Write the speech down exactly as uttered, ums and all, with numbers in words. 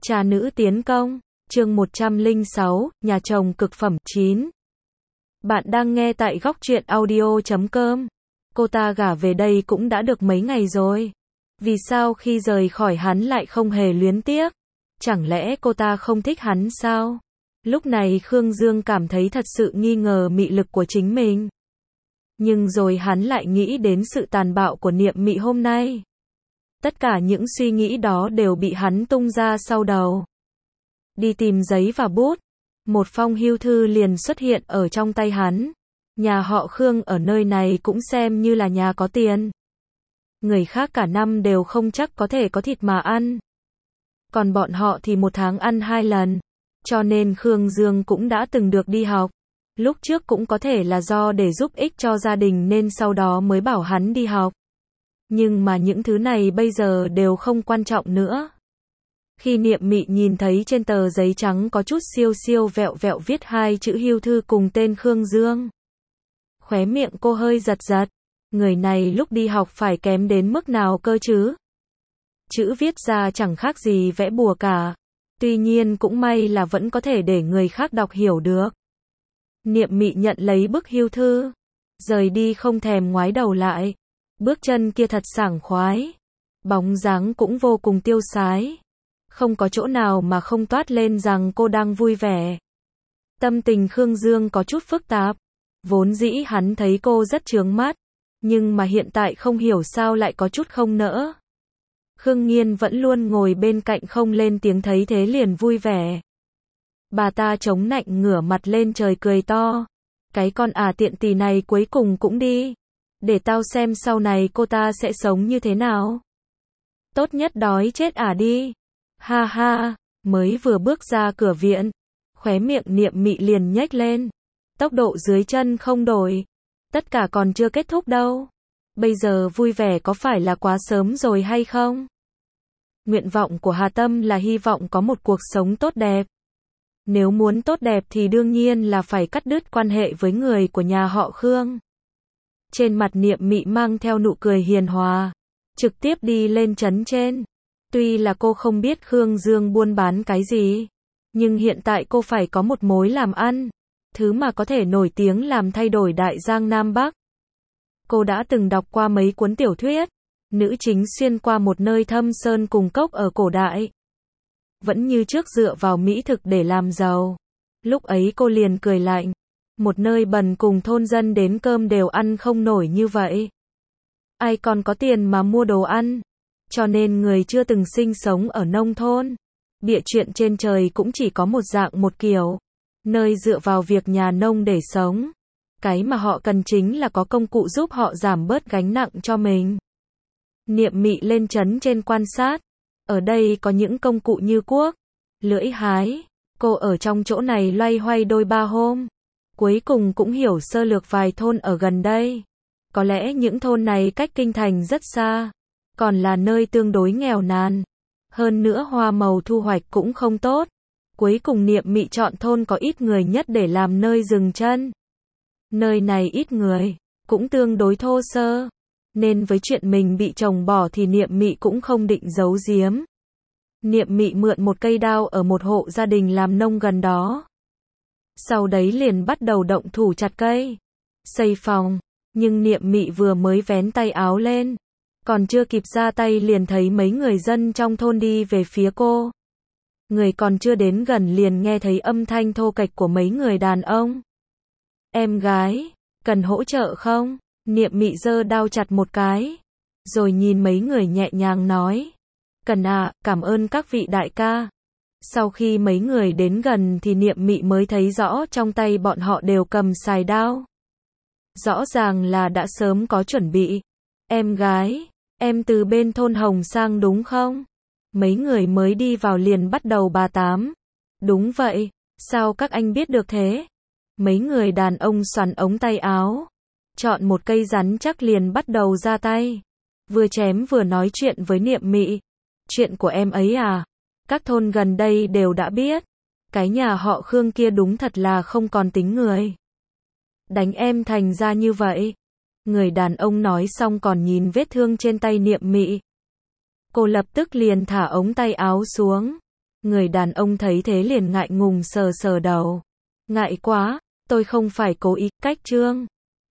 Trà nữ tiến công, chương một trăm lẻ sáu, nhà chồng cực phẩm, chín. Bạn đang nghe tại góc truyện audio chấm com. Cô ta gả về đây cũng đã được mấy ngày rồi. Vì sao khi rời khỏi hắn lại không hề luyến tiếc? Chẳng lẽ cô ta không thích hắn sao? Lúc này Khương Dương cảm thấy thật sự nghi ngờ mị lực của chính mình. Nhưng rồi hắn lại nghĩ đến sự tàn bạo của Niệm Mị hôm nay. Tất cả những suy nghĩ đó đều bị hắn tung ra sau đầu. Đi tìm giấy và bút. Một phong hưu thư liền xuất hiện ở trong tay hắn. Nhà họ Khương ở nơi này cũng xem như là nhà có tiền. Người khác cả năm đều không chắc có thể có thịt mà ăn. Còn bọn họ thì một tháng ăn hai lần. Cho nên Khương Dương cũng đã từng được đi học. Lúc trước cũng có thể là do để giúp ích cho gia đình nên sau đó mới bảo hắn đi học. Nhưng mà những thứ này bây giờ đều không quan trọng nữa. Khi Niệm Mị nhìn thấy trên tờ giấy trắng có chút siêu siêu vẹo vẹo viết hai chữ hưu thư cùng tên Khương Dương. Khóe miệng cô hơi giật giật. Người này lúc đi học phải kém đến mức nào cơ chứ? Chữ viết ra chẳng khác gì vẽ bùa cả. Tuy nhiên cũng may là vẫn có thể để người khác đọc hiểu được. Niệm Mị nhận lấy bức hưu thư. Rời đi không thèm ngoái đầu lại. Bước chân kia thật sảng khoái. Bóng dáng cũng vô cùng tiêu sái. Không có chỗ nào mà không toát lên rằng cô đang vui vẻ. Tâm tình Khương Dương có chút phức tạp. Vốn dĩ hắn thấy cô rất chướng mắt. Nhưng mà hiện tại không hiểu sao lại có chút không nỡ. Khương Nghiên vẫn luôn ngồi bên cạnh không lên tiếng thấy thế liền vui vẻ. Bà ta chống nạnh ngửa mặt lên trời cười to. Cái con à tiện tỳ này cuối cùng cũng đi. Để tao xem sau này cô ta sẽ sống như thế nào. Tốt nhất đói chết ả đi. Ha ha, mới vừa bước ra cửa viện. Khóe miệng Niệm Mị liền nhếch lên. Tốc độ dưới chân không đổi. Tất cả còn chưa kết thúc đâu. Bây giờ vui vẻ có phải là quá sớm rồi hay không? Nguyện vọng của Hà Tâm là hy vọng có một cuộc sống tốt đẹp. Nếu muốn tốt đẹp thì đương nhiên là phải cắt đứt quan hệ với người của nhà họ Khương. Trên mặt Niệm Mị mang theo nụ cười hiền hòa. Trực tiếp đi lên trấn trên. Tuy là cô không biết Khương Dương buôn bán cái gì. Nhưng hiện tại cô phải có một mối làm ăn. Thứ mà có thể nổi tiếng làm thay đổi đại giang Nam Bắc. Cô đã từng đọc qua mấy cuốn tiểu thuyết. Nữ chính xuyên qua một nơi thâm sơn cùng cốc ở cổ đại. Vẫn như trước dựa vào mỹ thực để làm giàu. Lúc ấy cô liền cười lạnh. Một nơi bần cùng thôn dân đến cơm đều ăn không nổi như vậy. Ai còn có tiền mà mua đồ ăn. Cho nên người chưa từng sinh sống ở nông thôn. Địa chuyện trên trời cũng chỉ có một dạng một kiểu. Nơi dựa vào việc nhà nông để sống. Cái mà họ cần chính là có công cụ giúp họ giảm bớt gánh nặng cho mình. Niệm Mị lên trấn trên quan sát. Ở đây có những công cụ như cuốc, lưỡi hái. Cô ở trong chỗ này loay hoay đôi ba hôm. Cuối cùng cũng hiểu sơ lược vài thôn ở gần đây. Có lẽ những thôn này cách kinh thành rất xa. Còn là nơi tương đối nghèo nàn. Hơn nữa hoa màu thu hoạch cũng không tốt. Cuối cùng Niệm Mị chọn thôn có ít người nhất để làm nơi dừng chân. Nơi này ít người, cũng tương đối thô sơ. Nên với chuyện mình bị chồng bỏ thì Niệm Mị cũng không định giấu giếm. Niệm Mị mượn một cây đao ở một hộ gia đình làm nông gần đó. Sau đấy liền bắt đầu động thủ chặt cây, xây phòng. Nhưng Niệm Mị vừa mới vén tay áo lên. Còn chưa kịp ra tay liền thấy mấy người dân trong thôn đi về phía cô. Người còn chưa đến gần liền nghe thấy âm thanh thô kệch của mấy người đàn ông. Em gái, cần hỗ trợ không? Niệm Mị giơ đao chặt một cái. Rồi nhìn mấy người nhẹ nhàng nói. Cần à, cảm ơn các vị đại ca. Sau khi mấy người đến gần thì Niệm Mị mới thấy rõ trong tay bọn họ đều cầm xài đao. Rõ ràng là đã sớm có chuẩn bị. Em gái, em từ bên thôn Hồng sang đúng không? Mấy người mới đi vào liền bắt đầu bà tám. Đúng vậy, sao các anh biết được thế? Mấy người đàn ông xoắn ống tay áo. Chọn một cây rắn chắc liền bắt đầu ra tay. Vừa chém vừa nói chuyện với Niệm Mị. Chuyện của em ấy à? Các thôn gần đây đều đã biết. Cái nhà họ Khương kia đúng thật là không còn tính người. Đánh em thành ra như vậy. Người đàn ông nói xong còn nhìn vết thương trên tay Niệm Mị. Cô lập tức liền thả ống tay áo xuống. Người đàn ông thấy thế liền ngại ngùng sờ sờ đầu. Ngại quá, tôi không phải cố ý, cách Trương.